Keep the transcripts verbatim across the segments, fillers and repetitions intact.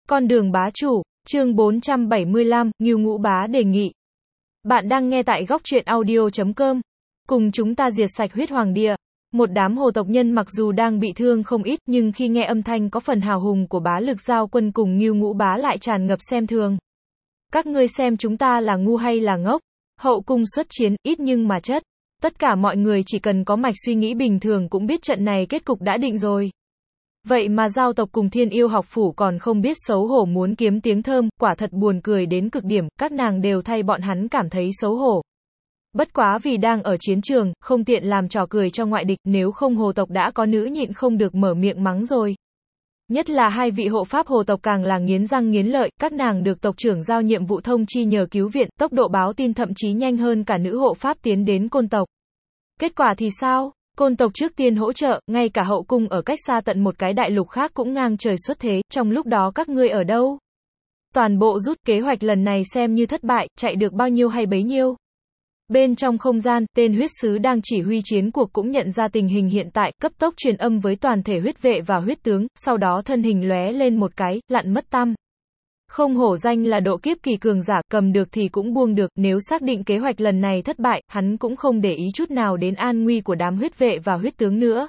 Con đường bá chủ, chương bốn trăm bảy mươi lăm, Ngưu Ngũ Bá đề nghị. Bạn đang nghe tại góc truyện audio chấm com. Cùng chúng ta diệt sạch huyết hoàng địa. Một đám hồ tộc nhân mặc dù đang bị thương không ít, nhưng khi nghe âm thanh có phần hào hùng của Bá Lực Giao Quân cùng Ngưu Ngũ Bá lại tràn ngập xem thường. Các ngươi xem chúng ta là ngu hay là ngốc? Hậu cung xuất chiến, ít nhưng mà chất. Tất cả mọi người chỉ cần có mạch suy nghĩ bình thường cũng biết trận này kết cục đã định rồi. Vậy mà giao tộc cùng Thiên Yêu học phủ còn không biết xấu hổ muốn kiếm tiếng thơm, quả thật buồn cười đến cực điểm, các nàng đều thay bọn hắn cảm thấy xấu hổ. Bất quá vì đang ở chiến trường, không tiện làm trò cười cho ngoại địch, nếu không hồ tộc đã có nữ nhịn không được mở miệng mắng rồi. Nhất là hai vị hộ pháp hồ tộc càng là nghiến răng nghiến lợi, các nàng được tộc trưởng giao nhiệm vụ thông chi nhờ cứu viện, tốc độ báo tin thậm chí nhanh hơn cả nữ hộ pháp tiến đến côn tộc. Kết quả thì sao? Côn tộc trước tiên hỗ trợ, ngay cả hậu cung ở cách xa tận một cái đại lục khác cũng ngang trời xuất thế, trong lúc đó các ngươi ở đâu? Toàn bộ rút, kế hoạch lần này xem như thất bại, chạy được bao nhiêu hay bấy nhiêu. Bên trong không gian, tên huyết sứ đang chỉ huy chiến cuộc cũng nhận ra tình hình hiện tại, cấp tốc truyền âm với toàn thể huyết vệ và huyết tướng, sau đó thân hình lóe lên một cái, lặn mất tăm. Không hổ danh là độ kiếp kỳ cường giả, cầm được thì cũng buông được, nếu xác định kế hoạch lần này thất bại, hắn cũng không để ý chút nào đến an nguy của đám huyết vệ và huyết tướng nữa.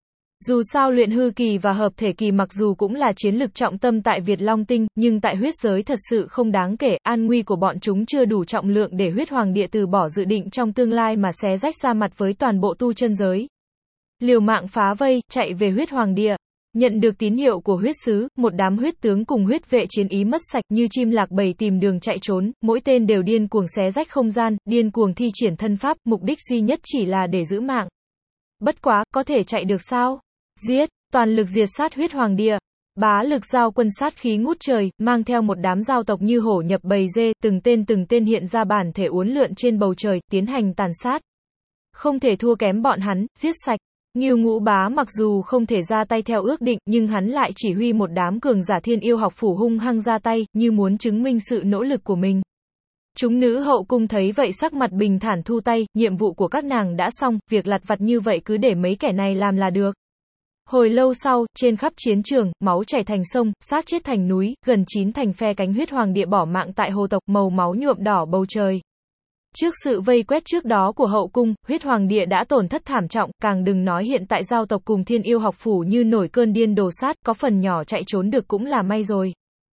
Dù sao luyện hư kỳ và hợp thể kỳ mặc dù cũng là chiến lực trọng tâm tại Việt Long Tinh, nhưng tại huyết giới thật sự không đáng kể, an nguy của bọn chúng chưa đủ trọng lượng để huyết hoàng địa từ bỏ dự định trong tương lai mà xé rách ra mặt với toàn bộ tu chân giới. Liều mạng phá vây, chạy về huyết hoàng địa. Nhận được tín hiệu của huyết sứ, một đám huyết tướng cùng huyết vệ chiến ý mất sạch như chim lạc bầy tìm đường chạy trốn, mỗi tên đều điên cuồng xé rách không gian, điên cuồng thi triển thân pháp, mục đích duy nhất chỉ là để giữ mạng. Bất quá, có thể chạy được sao? Giết, toàn lực diệt sát huyết hoàng địa. Bá Lực Giao Quân sát khí ngút trời, mang theo một đám giao tộc như hổ nhập bầy dê, từng tên từng tên hiện ra bản thể uốn lượn trên bầu trời, tiến hành tàn sát. Không thể thua kém bọn hắn, giết sạch. Ngưu Ngũ Bá mặc dù không thể ra tay theo ước định, nhưng hắn lại chỉ huy một đám cường giả Thiên Yêu học phủ hung hăng ra tay, như muốn chứng minh sự nỗ lực của mình. Chúng nữ hậu cung thấy vậy sắc mặt bình thản thu tay, nhiệm vụ của các nàng đã xong, việc lặt vặt như vậy cứ để mấy kẻ này làm là được. Hồi lâu sau, trên khắp chiến trường, máu chảy thành sông, xác chết thành núi, gần chín thành phe cánh huyết hoàng địa bỏ mạng tại hồ tộc, màu máu nhuộm đỏ bầu trời. Trước sự vây quét trước đó của hậu cung, huyết hoàng địa đã tổn thất thảm trọng, càng đừng nói hiện tại giao tộc cùng Thiên Yêu học phủ như nổi cơn điên đồ sát, có phần nhỏ chạy trốn được cũng là may rồi.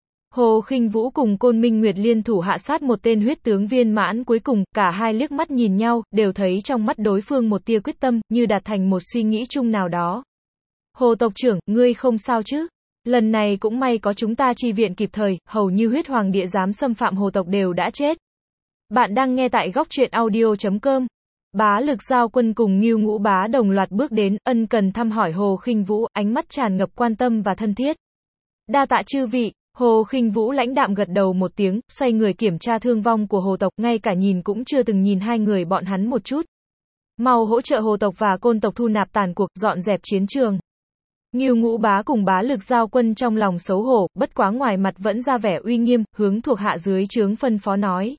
Hồ Khinh Vũ cùng Côn Minh Nguyệt liên thủ hạ sát một tên huyết tướng viên mãn cuối cùng, cả hai liếc mắt nhìn nhau, đều thấy trong mắt đối phương một tia quyết tâm, như đạt thành một suy nghĩ chung nào đó. Hồ tộc trưởng, ngươi không sao chứ? Lần này cũng may có chúng ta chi viện kịp thời, hầu như huyết hoàng địa dám xâm phạm hồ tộc đều đã chết. Bạn đang nghe tại góc truyện audio chấm com. Bá Lực Giao Quân cùng Ngưu Ngũ Bá đồng loạt bước đến, ân cần thăm hỏi Hồ Khinh Vũ, ánh mắt tràn ngập quan tâm và thân thiết. Đa tạ chư vị. Hồ Khinh Vũ lãnh đạm gật đầu một tiếng, xoay người kiểm tra thương vong của hồ tộc, ngay cả nhìn cũng chưa từng nhìn hai người bọn hắn một chút. Mau hỗ trợ hồ tộc và côn tộc thu nạp tàn cuộc, dọn dẹp chiến trường. Ngưu Ngũ Bá cùng Bá Lực Giao Quân trong lòng xấu hổ, bất quá ngoài mặt vẫn ra vẻ uy nghiêm, hướng thuộc hạ dưới trướng phân phó nói.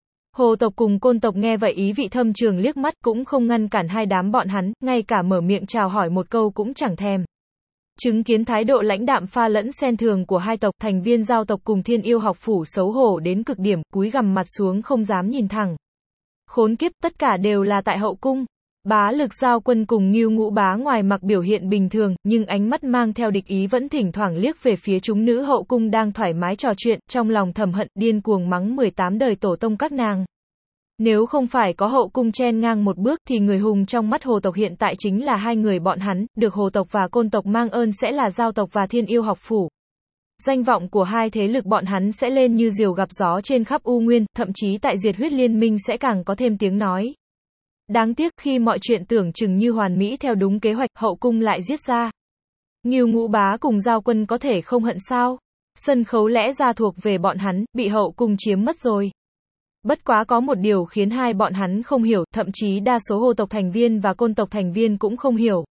Hồ tộc cùng côn tộc nghe vậy ý vị thâm trường liếc mắt, cũng không ngăn cản hai đám bọn hắn, ngay cả mở miệng chào hỏi một câu cũng chẳng thèm. Chứng kiến thái độ lãnh đạm pha lẫn xen thường của hai tộc, thành viên giao tộc cùng Thiên Yêu học phủ xấu hổ đến cực điểm, cúi gằm mặt xuống không dám nhìn thẳng. Khốn kiếp, tất cả đều là tại hậu cung. Bá Lực Giao Quân cùng Ngưu Ngũ Bá ngoài mặc biểu hiện bình thường, nhưng ánh mắt mang theo địch ý vẫn thỉnh thoảng liếc về phía chúng nữ hậu cung đang thoải mái trò chuyện, trong lòng thầm hận, điên cuồng mắng mười tám đời tổ tông các nàng. Nếu không phải có hậu cung chen ngang một bước thì người hùng trong mắt hồ tộc hiện tại chính là hai người bọn hắn, được hồ tộc và côn tộc mang ơn sẽ là giao tộc và Thiên Yêu học phủ. Danh vọng của hai thế lực bọn hắn sẽ lên như diều gặp gió trên khắp U Nguyên, thậm chí tại Diệt Huyết Liên Minh sẽ càng có thêm tiếng nói. Đáng tiếc khi mọi chuyện tưởng chừng như hoàn mỹ theo đúng kế hoạch, hậu cung lại giết ra. Ngưu Ngũ Bá cùng Giao Quân có thể không hận sao? Sân khấu lẽ ra thuộc về bọn hắn, bị hậu cung chiếm mất rồi. Bất quá có một điều khiến hai bọn hắn không hiểu, thậm chí đa số hồ tộc thành viên và côn tộc thành viên cũng không hiểu.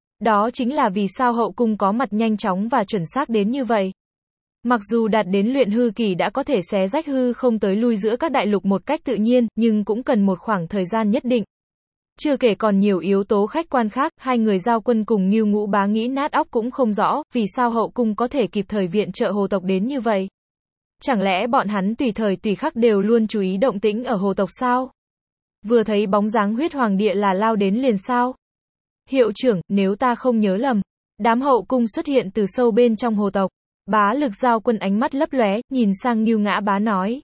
Đó chính là vì sao hậu cung có mặt nhanh chóng và chuẩn xác đến như vậy. Mặc dù đạt đến luyện hư kỳ đã có thể xé rách hư không tới lui giữa các đại lục một cách tự nhiên, nhưng cũng cần một khoảng thời gian nhất định. Chưa kể còn nhiều yếu tố khách quan khác, hai người giao quân cùng Ngưu Ngũ Bá nghĩ nát óc cũng không rõ, vì sao hậu cung có thể kịp thời viện trợ hồ tộc đến như vậy. Chẳng lẽ bọn hắn tùy thời tùy khắc đều luôn chú ý động tĩnh ở hồ tộc sao? Vừa thấy bóng dáng huyết hoàng địa là lao đến liền sao? Hiệu trưởng, nếu ta không nhớ lầm, đám hậu cung xuất hiện từ sâu bên trong hồ tộc. Bá Lực giao quân ánh mắt lấp lóe, nhìn sang Ngưu Ngã Bá nói.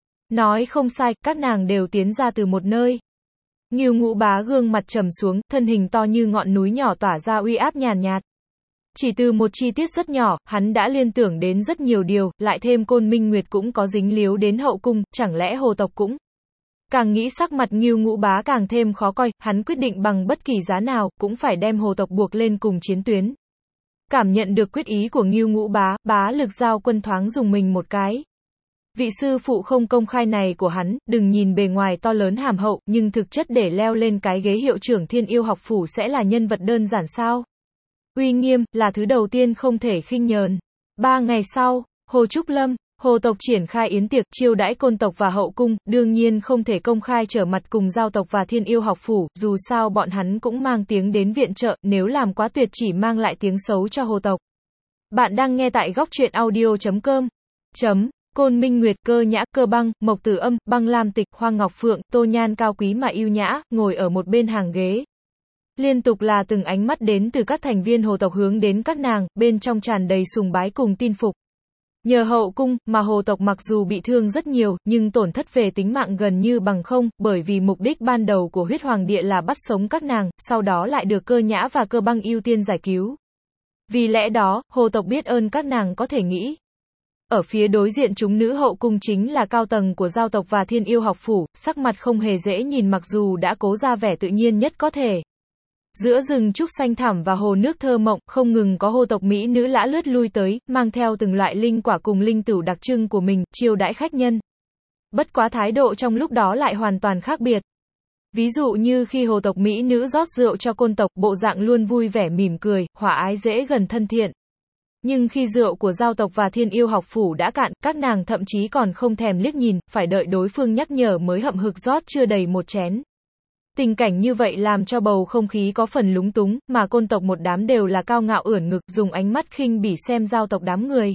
Nói không sai, các nàng đều tiến ra từ một nơi. Ngưu Ngũ Bá gương mặt trầm xuống, thân hình to như ngọn núi nhỏ tỏa ra uy áp nhàn nhạt. Chỉ từ một chi tiết rất nhỏ, hắn đã liên tưởng đến rất nhiều điều, lại thêm Côn Minh Nguyệt cũng có dính líu đến hậu cung, chẳng lẽ hồ tộc cũng. Càng nghĩ sắc mặt Ngưu Ngũ Bá càng thêm khó coi, hắn quyết định bằng bất kỳ giá nào, cũng phải đem hồ tộc buộc lên cùng chiến tuyến. Cảm nhận được quyết ý của Ngưu Ngũ Bá, Bá Lực giao quân thoáng dùng mình một cái. Vị sư phụ không công khai này của hắn, đừng nhìn bề ngoài to lớn hàm hậu, nhưng thực chất để leo lên cái ghế hiệu trưởng Thiên Yêu học phủ sẽ là nhân vật đơn giản sao? Uy nghiêm, là thứ đầu tiên không thể khinh nhờn. Ba ngày sau, Hồ Trúc Lâm, hồ tộc triển khai yến tiệc, chiêu đãi côn tộc và hậu cung, đương nhiên không thể công khai trở mặt cùng giao tộc và Thiên Yêu học phủ, dù sao bọn hắn cũng mang tiếng đến viện trợ, nếu làm quá tuyệt chỉ mang lại tiếng xấu cho hồ tộc. Bạn đang nghe tại góc truyện audio chấm com. Chấm. Côn Minh Nguyệt, Cơ Nhã, Cơ Băng, Mộc Tử Âm, Băng Lam Tịch, Hoa Ngọc Phượng, Tô Nhan cao quý mà yêu nhã, ngồi ở một bên hàng ghế. Liên tục là từng ánh mắt đến từ các thành viên hồ tộc hướng đến các nàng, bên trong tràn đầy sùng bái cùng tin phục. Nhờ hậu cung, mà hồ tộc mặc dù bị thương rất nhiều, nhưng tổn thất về tính mạng gần như bằng không, bởi vì mục đích ban đầu của huyết hoàng địa là bắt sống các nàng, sau đó lại được Cơ Nhã và Cơ Băng ưu tiên giải cứu. Vì lẽ đó, hồ tộc biết ơn các nàng có thể nghĩ. Ở phía đối diện chúng nữ hậu cung chính là cao tầng của giao tộc và Thiên Yêu học phủ, sắc mặt không hề dễ nhìn mặc dù đã cố ra vẻ tự nhiên nhất có thể. Giữa rừng trúc xanh thẳm và hồ nước thơ mộng, không ngừng có hồ tộc mỹ nữ lã lướt lui tới, mang theo từng loại linh quả cùng linh tửu đặc trưng của mình, chiêu đãi khách nhân. Bất quá thái độ trong lúc đó lại hoàn toàn khác biệt. Ví dụ như khi hồ tộc mỹ nữ rót rượu cho côn tộc, bộ dạng luôn vui vẻ mỉm cười, hòa ái dễ gần thân thiện. Nhưng khi rượu của giao tộc và Thiên Yêu học phủ đã cạn, các nàng thậm chí còn không thèm liếc nhìn, phải đợi đối phương nhắc nhở mới hậm hực rót chưa đầy một chén. Tình cảnh như vậy làm cho bầu không khí có phần lúng túng, mà côn tộc một đám đều là cao ngạo ưỡn ngực, dùng ánh mắt khinh bỉ xem giao tộc đám người.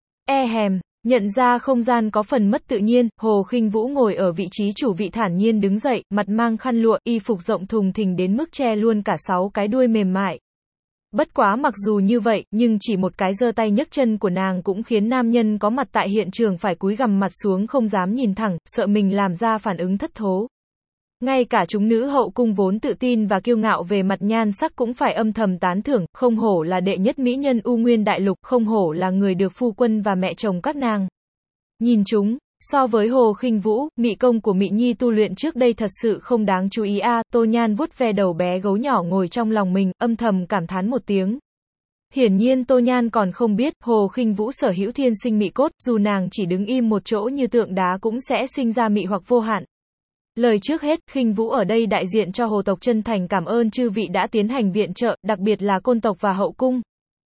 E hèm, nhận ra không gian có phần mất tự nhiên, Hồ Khinh Vũ ngồi ở vị trí chủ vị thản nhiên đứng dậy, mặt mang khăn lụa, y phục rộng thùng thình đến mức che luôn cả sáu cái đuôi mềm mại. Bất quá mặc dù như vậy, nhưng chỉ một cái giơ tay nhấc chân của nàng cũng khiến nam nhân có mặt tại hiện trường phải cúi gằm mặt xuống không dám nhìn thẳng, sợ mình làm ra phản ứng thất thố. Ngay cả chúng nữ hậu cung vốn tự tin và kiêu ngạo về mặt nhan sắc cũng phải âm thầm tán thưởng, không hổ là đệ nhất mỹ nhân U Nguyên đại lục, không hổ là người được phu quân và mẹ chồng các nàng. Nhìn chúng, so với Hồ Khinh Vũ, mỹ công của Mị Nhi tu luyện trước đây thật sự không đáng chú ý a. À, Tô Nhan vuốt ve đầu bé gấu nhỏ ngồi trong lòng mình, âm thầm cảm thán một tiếng. Hiển nhiên Tô Nhan còn không biết, Hồ Khinh Vũ sở hữu thiên sinh mị cốt, dù nàng chỉ đứng im một chỗ như tượng đá cũng sẽ sinh ra mị hoặc vô hạn. Lời trước hết, Khinh Vũ ở đây đại diện cho hồ tộc chân thành cảm ơn chư vị đã tiến hành viện trợ, đặc biệt là côn tộc và hậu cung.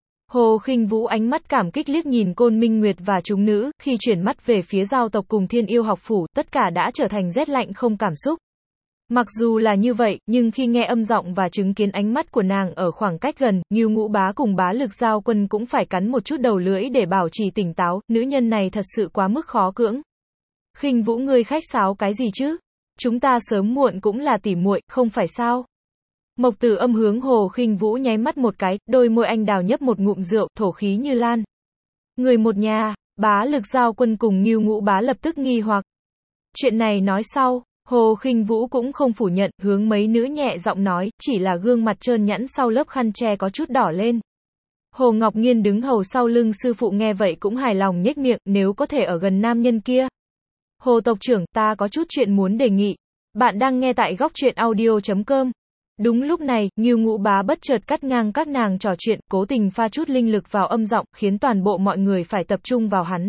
Hồ Khinh Vũ ánh mắt cảm kích liếc nhìn Côn Minh Nguyệt và chúng nữ, khi chuyển mắt về phía giao tộc cùng Thiên Yêu học phủ, tất cả đã trở thành rét lạnh không cảm xúc. Mặc dù là như vậy, nhưng khi nghe âm giọng và chứng kiến ánh mắt của nàng ở khoảng cách gần, Ngưu Ngũ Bá cùng Bá Lực giao quân cũng phải cắn một chút đầu lưỡi để bảo trì tỉnh táo, nữ nhân này thật sự quá mức khó cưỡng. Khinh Vũ ngươi khách sáo cái gì chứ? Chúng ta sớm muộn cũng là tỉ muội, không phải sao? Mộc Tử Âm hướng Hồ Khinh Vũ nháy mắt một cái, đôi môi anh đào nhấp một ngụm rượu, thổ khí như lan. Người một nhà, Bá Lực giao quân cùng Ngưu Ngũ Bá lập tức nghi hoặc. Chuyện này nói sau, Hồ Khinh Vũ cũng không phủ nhận, hướng mấy nữ nhẹ giọng nói, chỉ là gương mặt trơn nhẵn sau lớp khăn che có chút đỏ lên. Hồ Ngọc Nghiên đứng hầu sau lưng sư phụ nghe vậy cũng hài lòng nhếch miệng, nếu có thể ở gần nam nhân kia. Hồ tộc trưởng, ta có chút chuyện muốn đề nghị. Bạn đang nghe tại góc truyện audio chấm com. Đúng lúc này, Ngưu Ngũ Bá bất chợt cắt ngang các nàng trò chuyện, cố tình pha chút linh lực vào âm giọng, khiến toàn bộ mọi người phải tập trung vào hắn.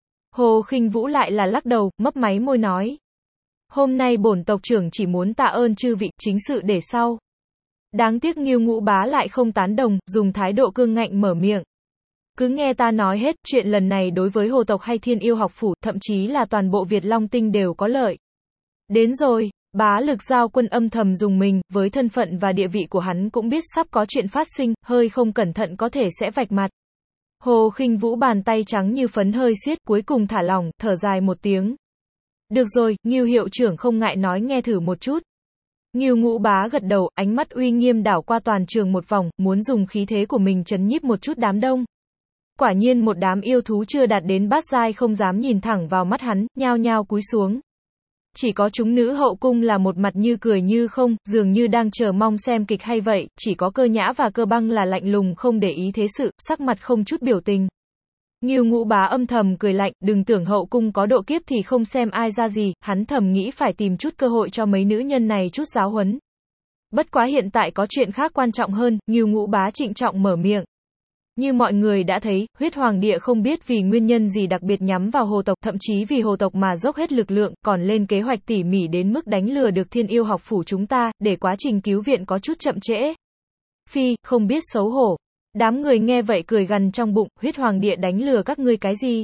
Hồ Khinh Vũ lại là lắc đầu, mấp máy môi nói. Hôm nay bổn tộc trưởng chỉ muốn tạ ơn chư vị, chính sự để sau. Đáng tiếc Ngưu Ngũ Bá lại không tán đồng, dùng thái độ cương ngạnh mở miệng. Cứ nghe ta nói hết, chuyện lần này đối với hồ tộc hay Thiên Yêu học phủ, thậm chí là toàn bộ Việt Long Tinh đều có lợi. Đến rồi, Bá Lực Giao Quân âm thầm dùng mình, với thân phận và địa vị của hắn cũng biết sắp có chuyện phát sinh, hơi không cẩn thận có thể sẽ vạch mặt. Hồ Khinh Vũ bàn tay trắng như phấn hơi siết, cuối cùng thả lỏng, thở dài một tiếng. Được rồi, Ngưu hiệu trưởng không ngại nói nghe thử một chút. Ngưu Ngũ Bá gật đầu, ánh mắt uy nghiêm đảo qua toàn trường một vòng, muốn dùng khí thế của mình trấn nhiếp một chút đám đông. Quả nhiên một đám yêu thú chưa đạt đến bát giai không dám nhìn thẳng vào mắt hắn, nhao nhao cúi xuống. Chỉ có chúng nữ hậu cung là một mặt như cười như không, dường như đang chờ mong xem kịch hay vậy, chỉ có Cơ Nhã và Cơ Băng là lạnh lùng không để ý thế sự, sắc mặt không chút biểu tình. Ngưu Ngũ Bá âm thầm cười lạnh, đừng tưởng hậu cung có độ kiếp thì không xem ai ra gì, hắn thầm nghĩ phải tìm chút cơ hội cho mấy nữ nhân này chút giáo huấn. Bất quá hiện tại có chuyện khác quan trọng hơn, Ngưu Ngũ Bá trịnh trọng mở miệng. Như mọi người đã thấy, huyết hoàng địa không biết vì nguyên nhân gì đặc biệt nhắm vào hồ tộc, thậm chí vì hồ tộc mà dốc hết lực lượng, còn lên kế hoạch tỉ mỉ đến mức đánh lừa được Thiên Yêu học phủ chúng ta, để quá trình cứu viện có chút chậm trễ. Phi, không biết xấu hổ. Đám người nghe vậy cười gằn trong bụng, huyết hoàng địa đánh lừa các ngươi cái gì?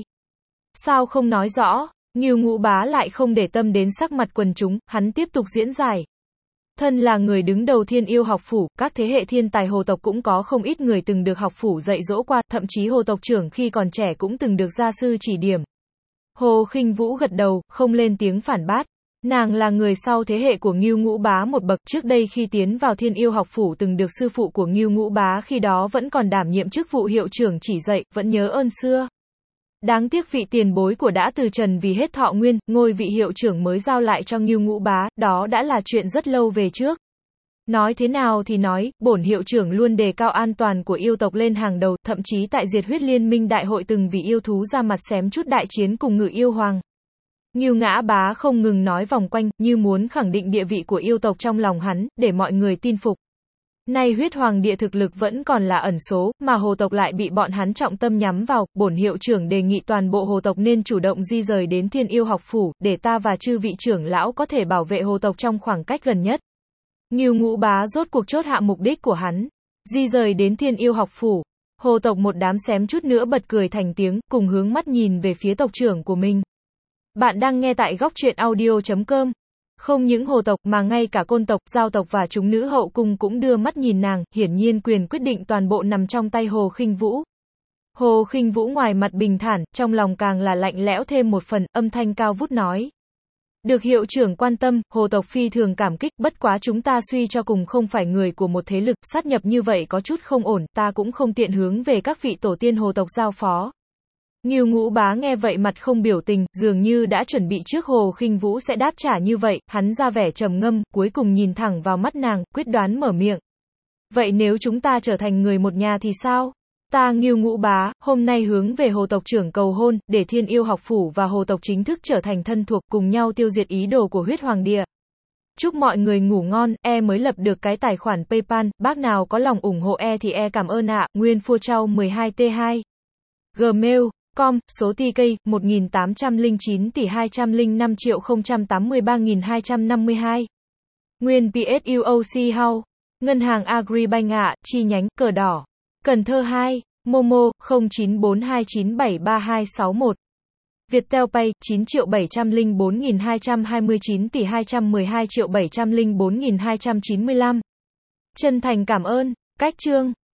Sao không nói rõ? Ngưu Ngũ Bá lại không để tâm đến sắc mặt quần chúng, hắn tiếp tục diễn giải. Thân là người đứng đầu Thiên Yêu học phủ, các thế hệ thiên tài hồ tộc cũng có không ít người từng được học phủ dạy dỗ qua, thậm chí hồ tộc trưởng khi còn trẻ cũng từng được gia sư chỉ điểm. Hồ Khinh Vũ gật đầu, không lên tiếng phản bác. Nàng là người sau thế hệ của Ngưu Ngũ Bá một bậc, trước đây khi tiến vào Thiên Yêu học phủ từng được sư phụ của Ngưu Ngũ Bá khi đó vẫn còn đảm nhiệm chức vụ hiệu trưởng chỉ dạy, vẫn nhớ ơn xưa. Đáng tiếc vị tiền bối của đã từ trần vì hết thọ nguyên, ngôi vị hiệu trưởng mới giao lại cho Ngưu Ngũ Bá, đó đã là chuyện rất lâu về trước. Nói thế nào thì nói, bổn hiệu trưởng luôn đề cao an toàn của yêu tộc lên hàng đầu, thậm chí tại Diệt Huyết Liên Minh đại hội từng vì yêu thú ra mặt xém chút đại chiến cùng Ngự Yêu Hoàng. Ngưu Ngã Bá không ngừng nói vòng quanh, như muốn khẳng định địa vị của yêu tộc trong lòng hắn, để mọi người tin phục. Nay huyết hoàng địa thực lực vẫn còn là ẩn số, mà hồ tộc lại bị bọn hắn trọng tâm nhắm vào, bổn hiệu trưởng đề nghị toàn bộ hồ tộc nên chủ động di rời đến Thiên Yêu học phủ, để ta và chư vị trưởng lão có thể bảo vệ hồ tộc trong khoảng cách gần nhất. Ngưu Ngũ Bá rốt cuộc chốt hạ mục đích của hắn. Di rời đến Thiên Yêu học phủ. Hồ tộc một đám xém chút nữa bật cười thành tiếng, cùng hướng mắt nhìn về phía tộc trưởng của mình. Bạn đang nghe tại góc truyện audio chấm com. Không những hồ tộc mà ngay cả côn tộc, giao tộc và chúng nữ hậu cung cũng đưa mắt nhìn nàng, hiển nhiên quyền quyết định toàn bộ nằm trong tay Hồ Khinh Vũ. Hồ Khinh Vũ ngoài mặt bình thản, trong lòng càng là lạnh lẽo thêm một phần, âm thanh cao vút nói. Được hiệu trưởng quan tâm, hồ tộc phi thường cảm kích, bất quá chúng ta suy cho cùng không phải người của một thế lực, sát nhập như vậy có chút không ổn, ta cũng không tiện hướng về các vị tổ tiên hồ tộc giao phó. Ngưu Ngũ Bá nghe vậy mặt không biểu tình, dường như đã chuẩn bị trước Hồ Khinh Vũ sẽ đáp trả như vậy, hắn ra vẻ trầm ngâm, cuối cùng nhìn thẳng vào mắt nàng, quyết đoán mở miệng. Vậy nếu chúng ta trở thành người một nhà thì sao? Ta Ngưu Ngũ Bá, hôm nay hướng về hồ tộc trưởng cầu hôn, để Thiên Yêu học phủ và hồ tộc chính thức trở thành thân thuộc, cùng nhau tiêu diệt ý đồ của huyết hoàng địa. Chúc mọi người ngủ ngon, e mới lập được cái tài khoản PayPal, bác nào có lòng ủng hộ e thì e cảm ơn ạ, Nguyên Phua Trao mười hai T hai. Gmail. Com, số tê ca, một nghìn tám trăm lẻ chín tỷ hai trăm lẻ năm triệu không trăm tám mươi ba nghìn hai trăm năm mươi hai. Nguyên pê ét u ô xê House. Ngân hàng Agribank ạ, chi nhánh, Cờ Đỏ. Cần Thơ hai. Momo, không chín bốn hai chín bảy ba hai sáu một. Viettel Pay, chín triệu bảy trăm lẻ bốn nghìn hai trăm hai mươi chín tỷ hai trăm mười hai triệu bảy trăm lẻ bốn nghìn hai trăm chín mươi lăm. Chân thành cảm ơn. Cách chương.